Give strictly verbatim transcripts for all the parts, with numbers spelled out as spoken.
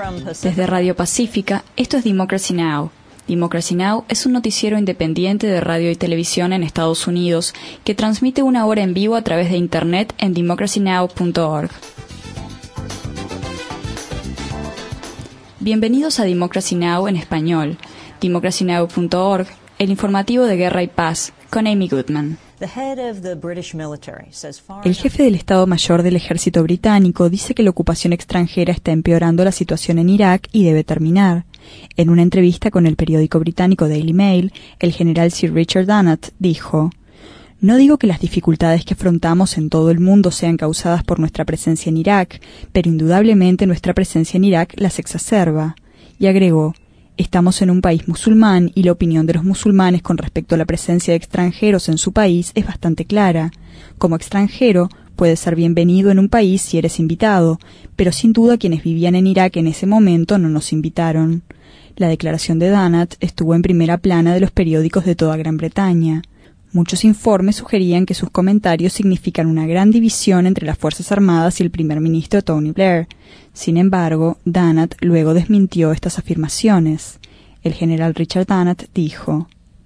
Desde Radio Pacífica, esto es Democracy Now! Democracy Now! Es un noticiero independiente de radio y televisión en Estados Unidos que transmite una hora en vivo a través de Internet en democracy now punto org. Bienvenidos a Democracy Now! En español, democracy now punto org, el informativo de Guerra y Paz, con Amy Goodman. El jefe del Estado Mayor del Ejército Británico dice que la ocupación extranjera está empeorando la situación en Irak y debe terminar. En una entrevista con el periódico británico Daily Mail, el general Sir Richard Dannatt dijo: «No digo que las dificultades que afrontamos en todo el mundo sean causadas por nuestra presencia en Irak, pero indudablemente nuestra presencia en Irak las exacerba». Y agregó: «Estamos en un país musulmán y la opinión de los musulmanes con respecto a la presencia de extranjeros en su país es bastante clara. Como extranjero, puedes ser bienvenido en un país si eres invitado, pero sin duda quienes vivían en Irak en ese momento no nos invitaron». La declaración de Dannatt estuvo en primera plana de los periódicos de toda Gran Bretaña. Muchos informes sugerían que sus comentarios significan una gran división entre las Fuerzas Armadas y el primer ministro Tony Blair. Sin embargo, Dannatt luego desmintió estas afirmaciones. El general Richard Dannatt dijo: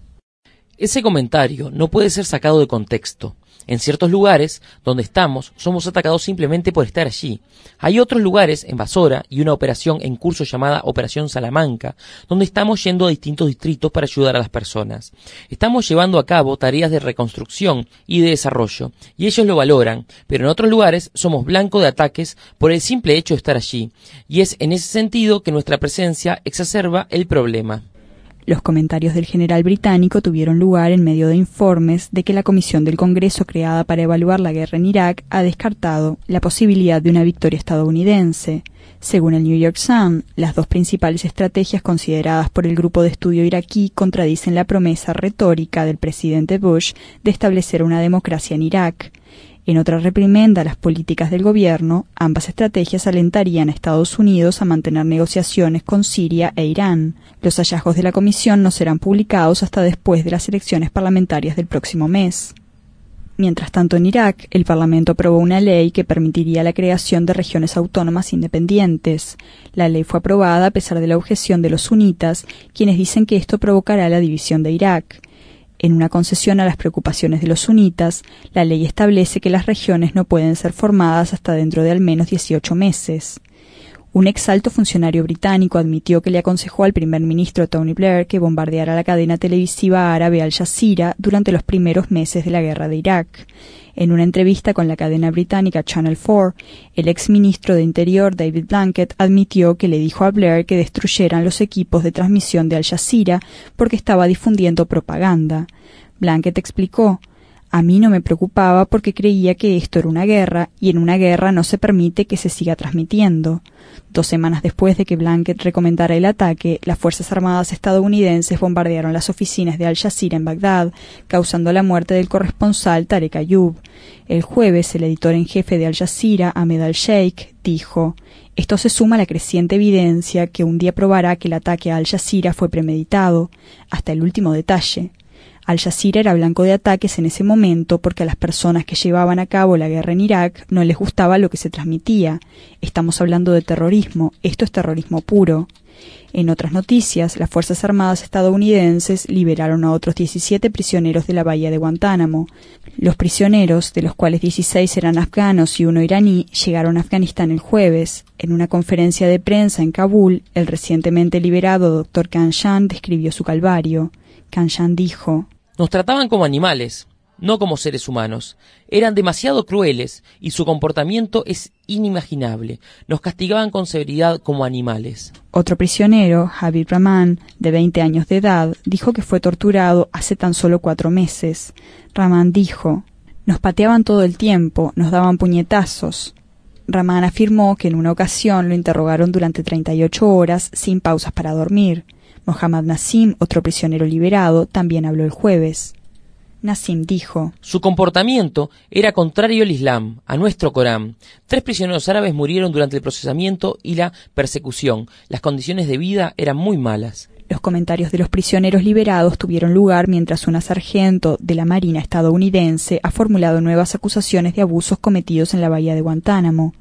«Ese comentario no puede ser sacado de contexto. En ciertos lugares donde estamos somos atacados simplemente por estar allí. Hay otros lugares en Basora y una operación en curso llamada Operación Salamanca, donde estamos yendo a distintos distritos para ayudar a las personas. Estamos llevando a cabo tareas de reconstrucción y de desarrollo, y ellos lo valoran, pero en otros lugares somos blanco de ataques por el simple hecho de estar allí, y es en ese sentido que nuestra presencia exacerba el problema». Los comentarios del general británico tuvieron lugar en medio de informes de que la comisión del Congreso creada para evaluar la guerra en Irak ha descartado la posibilidad de una victoria estadounidense. Según el New York Sun, las dos principales estrategias consideradas por el grupo de estudio iraquí contradicen la promesa retórica del presidente Bush de establecer una democracia en Irak. En otra reprimenda a las políticas del gobierno, ambas estrategias alentarían a Estados Unidos a mantener negociaciones con Siria e Irán. Los hallazgos de la comisión no serán publicados hasta después de las elecciones parlamentarias del próximo mes. Mientras tanto, en Irak, el Parlamento aprobó una ley que permitiría la creación de regiones autónomas independientes. La ley fue aprobada a pesar de la objeción de los sunitas, quienes dicen que esto provocará la división de Irak. En una concesión a las preocupaciones de los sunitas, la ley establece que las regiones no pueden ser formadas hasta dentro de al menos dieciocho meses. Un ex alto funcionario británico admitió que le aconsejó al primer ministro Tony Blair que bombardeara la cadena televisiva árabe Al Jazeera durante los primeros meses de la guerra de Irak. En una entrevista con la cadena británica Channel cuatro, el ex ministro de Interior David Blunkett admitió que le dijo a Blair que destruyeran los equipos de transmisión de Al Jazeera porque estaba difundiendo propaganda. Blunkett explicó: «A mí no me preocupaba porque creía que esto era una guerra y en una guerra no se permite que se siga transmitiendo». Dos semanas después de que Blunkett recomendara el ataque, las Fuerzas Armadas estadounidenses bombardearon las oficinas de Al Jazeera en Bagdad, causando la muerte del corresponsal Tarek Ayoub. El jueves, el editor en jefe de Al Jazeera, Ahmed al-Sheikh, dijo: «Esto se suma a la creciente evidencia que un día probará que el ataque a Al Jazeera fue premeditado, hasta el último detalle». Al Jazeera era blanco de ataques en ese momento porque a las personas que llevaban a cabo la guerra en Irak no les gustaba lo que se transmitía. Estamos hablando de terrorismo, esto es terrorismo puro. En otras noticias, las Fuerzas Armadas estadounidenses liberaron a otros diecisiete prisioneros de la bahía de Guantánamo. Los prisioneros, de los cuales dieciséis eran afganos y uno iraní, llegaron a Afganistán el jueves. En una conferencia de prensa en Kabul, el recientemente liberado doctor Kanshan describió su calvario. Kanshan dijo: «Nos trataban como animales, no como seres humanos. Eran demasiado crueles y su comportamiento es inimaginable. Nos castigaban con severidad como animales». Otro prisionero, Habib Rahman, de veinte años de edad, dijo que fue torturado hace tan solo cuatro meses. Rahman dijo: «Nos pateaban todo el tiempo, nos daban puñetazos». Rahman afirmó que en una ocasión lo interrogaron durante treinta y ocho horas sin pausas para dormir. Mohammad Nassim, otro prisionero liberado, también habló el jueves. Nassim dijo: «Su comportamiento era contrario al Islam, a nuestro Corán. Tres prisioneros árabes murieron durante el procesamiento y la persecución. Las condiciones de vida eran muy malas». Los comentarios de los prisioneros liberados tuvieron lugar mientras una sargento de la Marina estadounidense ha formulado nuevas acusaciones de abusos cometidos en la bahía de Guantánamo.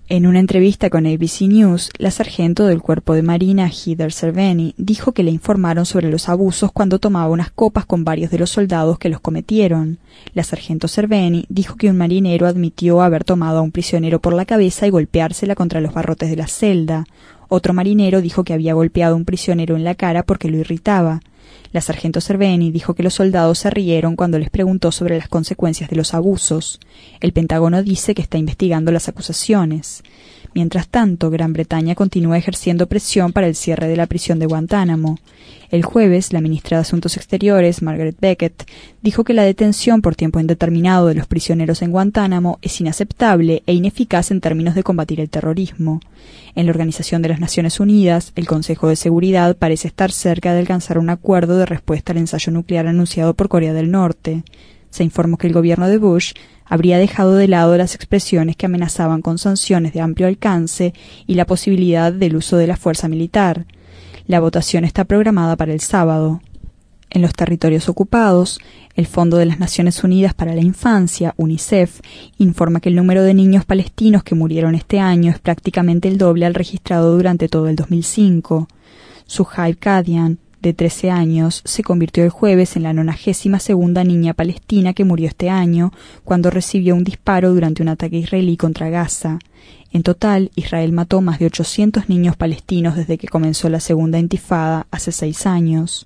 En una entrevista con A B C News, la sargento del Cuerpo de Marina Heather Cerveny dijo que le informaron sobre los abusos cuando tomaba unas copas con varios de los soldados que los cometieron. La sargento Cerveny dijo que un marinero admitió haber tomado a un prisionero por la cabeza y golpeársela contra los barrotes de la celda. Otro marinero dijo que había golpeado a un prisionero en la cara porque lo irritaba. La sargento Cerveny dijo que los soldados se rieron cuando les preguntó sobre las consecuencias de los abusos. El Pentágono dice que está investigando las acusaciones. Mientras tanto, Gran Bretaña continúa ejerciendo presión para el cierre de la prisión de Guantánamo. El jueves, la ministra de Asuntos Exteriores, Margaret Beckett, dijo que la detención por tiempo indeterminado de los prisioneros en Guantánamo es inaceptable e ineficaz en términos de combatir el terrorismo. En la Organización de las Naciones Unidas, el Consejo de Seguridad parece estar cerca de alcanzar un acuerdo de respuesta al ensayo nuclear anunciado por Corea del Norte. Se informó que el gobierno de Bush habría dejado de lado las expresiones que amenazaban con sanciones de amplio alcance y la posibilidad del uso de la fuerza militar. La votación está programada para el sábado. En los territorios ocupados, el Fondo de las Naciones Unidas para la Infancia, UNICEF, informa que el número de niños palestinos que murieron este año es prácticamente el doble al registrado durante todo el dos mil cinco. Suhaib Qadian, de trece años, se convirtió el jueves en la nonagésima segunda niña palestina que murió este año cuando recibió un disparo durante un ataque israelí contra Gaza. En total, Israel mató más de ochocientos niños palestinos desde que comenzó la segunda intifada hace seis años.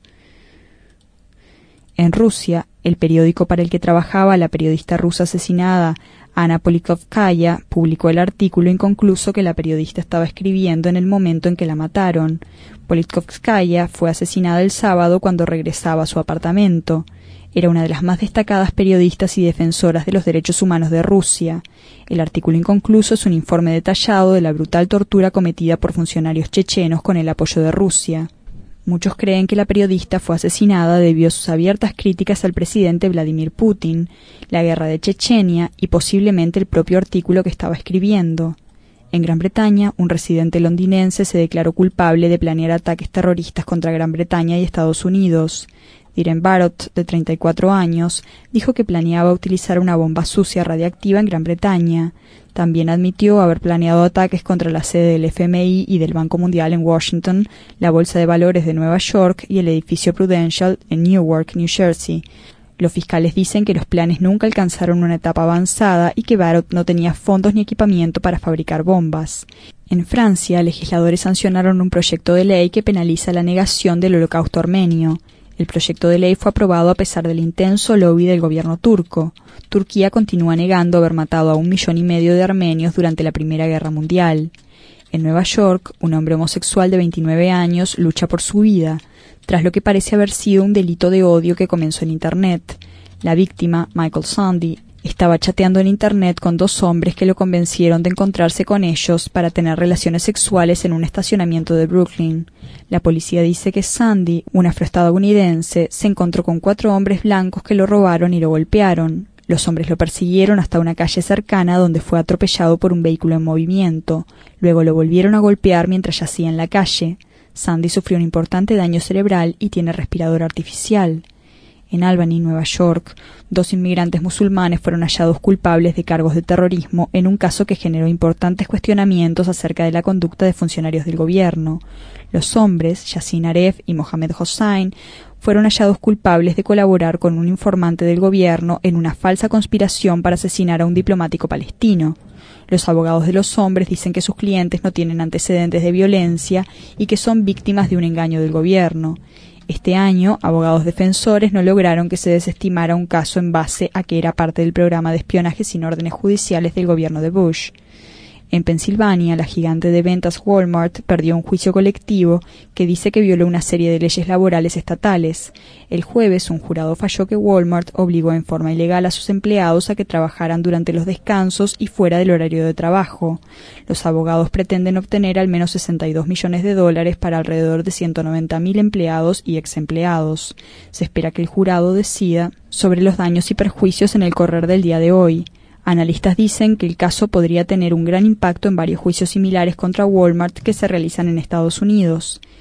En Rusia, el periódico para el que trabajaba la periodista rusa asesinada Anna Politkovskaya publicó el artículo inconcluso que la periodista estaba escribiendo en el momento en que la mataron. Politkovskaya fue asesinada el sábado cuando regresaba a su apartamento. Era una de las más destacadas periodistas y defensoras de los derechos humanos de Rusia. El artículo inconcluso es un informe detallado de la brutal tortura cometida por funcionarios chechenos con el apoyo de Rusia. Muchos creen que la periodista fue asesinada debido a sus abiertas críticas al presidente Vladimir Putin, la guerra de Chechenia y posiblemente el propio artículo que estaba escribiendo. En Gran Bretaña, un residente londinense se declaró culpable de planear ataques terroristas contra Gran Bretaña y Estados Unidos. Diren Barrott, de treinta y cuatro años, dijo que planeaba utilizar una bomba sucia radiactiva en Gran Bretaña. También admitió haber planeado ataques contra la sede del F M I y del Banco Mundial en Washington, la Bolsa de Valores de Nueva York y el edificio Prudential en Newark, New Jersey. Los fiscales dicen que los planes nunca alcanzaron una etapa avanzada y que Barrott no tenía fondos ni equipamiento para fabricar bombas. En Francia, legisladores sancionaron un proyecto de ley que penaliza la negación del Holocausto armenio. El proyecto de ley fue aprobado a pesar del intenso lobby del gobierno turco. Turquía continúa negando haber matado a un millón y medio de armenios durante la Primera Guerra Mundial. En Nueva York, un hombre homosexual de veintinueve años lucha por su vida, tras lo que parece haber sido un delito de odio que comenzó en Internet. La víctima, Michael Sandy, estaba chateando en Internet con dos hombres que lo convencieron de encontrarse con ellos para tener relaciones sexuales en un estacionamiento de Brooklyn. La policía dice que Sandy, un afroestadounidense, se encontró con cuatro hombres blancos que lo robaron y lo golpearon. Los hombres lo persiguieron hasta una calle cercana donde fue atropellado por un vehículo en movimiento. Luego lo volvieron a golpear mientras yacía en la calle. Sandy sufrió un importante daño cerebral y tiene respirador artificial. En Albany, Nueva York, dos inmigrantes musulmanes fueron hallados culpables de cargos de terrorismo en un caso que generó importantes cuestionamientos acerca de la conducta de funcionarios del gobierno. Los hombres, Yassin Aref y Mohamed Hossain, fueron hallados culpables de colaborar con un informante del gobierno en una falsa conspiración para asesinar a un diplomático palestino. Los abogados de los hombres dicen que sus clientes no tienen antecedentes de violencia y que son víctimas de un engaño del gobierno. Este año, abogados defensores no lograron que se desestimara un caso en base a que era parte del programa de espionaje sin órdenes judiciales del gobierno de Bush. En Pensilvania, la gigante de ventas Walmart perdió un juicio colectivo que dice que violó una serie de leyes laborales estatales. El jueves, un jurado falló que Walmart obligó en forma ilegal a sus empleados a que trabajaran durante los descansos y fuera del horario de trabajo. Los abogados pretenden obtener al menos sesenta y dos millones de dólares para alrededor de ciento noventa mil empleados y exempleados. Se espera que el jurado decida sobre los daños y perjuicios en el correr del día de hoy. Analistas dicen que el caso podría tener un gran impacto en varios juicios similares contra Walmart que se realizan en Estados Unidos.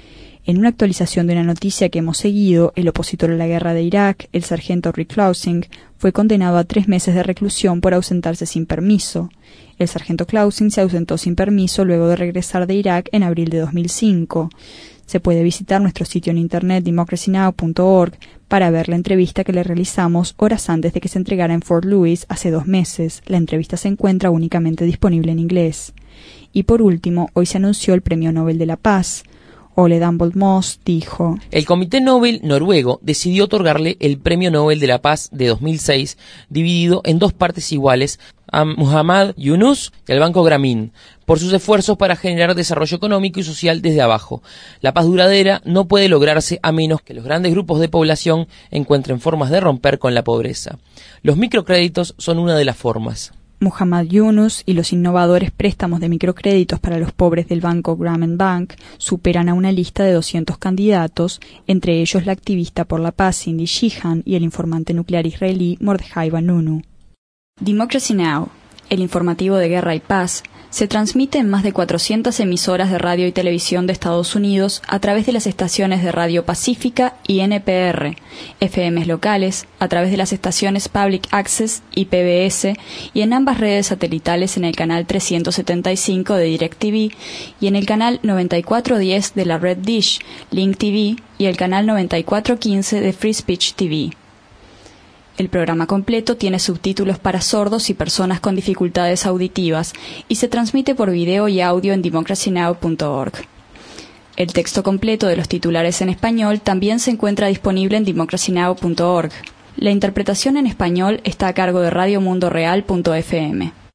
En una actualización de una noticia que hemos seguido, el opositor a la guerra de Irak, el sargento Rick Clausing, fue condenado a tres meses de reclusión por ausentarse sin permiso. El sargento Clausing se ausentó sin permiso luego de regresar de Irak en abril de dos mil cinco. Se puede visitar nuestro sitio en internet democracy now punto org para ver la entrevista que le realizamos horas antes de que se entregara en Fort Lewis hace dos meses. La entrevista se encuentra únicamente disponible en inglés. Y por último, hoy se anunció el Premio Nobel de la Paz. Ole Dambold Moss dijo: El Comité Nobel noruego decidió otorgarle el Premio Nobel de la Paz de dos mil seis, dividido en dos partes iguales, a Muhammad Yunus y al Banco Grameen, por sus esfuerzos para generar desarrollo económico y social desde abajo. La paz duradera no puede lograrse a menos que los grandes grupos de población encuentren formas de romper con la pobreza. Los microcréditos son una de las formas. Muhammad Yunus y los innovadores préstamos de microcréditos para los pobres del banco Grameen Bank superan a una lista de doscientos candidatos, entre ellos la activista por la paz Cindy Sheehan y el informante nuclear israelí Mordechai Vanunu. Democracy Now!, el informativo de guerra y paz, se transmite en más de cuatrocientas emisoras de radio y televisión de Estados Unidos a través de las estaciones de Radio Pacífica y N P R, F Ms locales, a través de las estaciones Public Access y P B S, y en ambas redes satelitales en el canal trescientos setenta y cinco de DirecTV y en el canal noventa y cuatro diez de la red Dish, Link T V y el canal noventa y cuatro quince de Free Speech T V. El programa completo tiene subtítulos para sordos y personas con dificultades auditivas y se transmite por video y audio en democracy now punto org. El texto completo de los titulares en español también se encuentra disponible en democracy now punto org. La interpretación en español está a cargo de radio mundo real punto f m.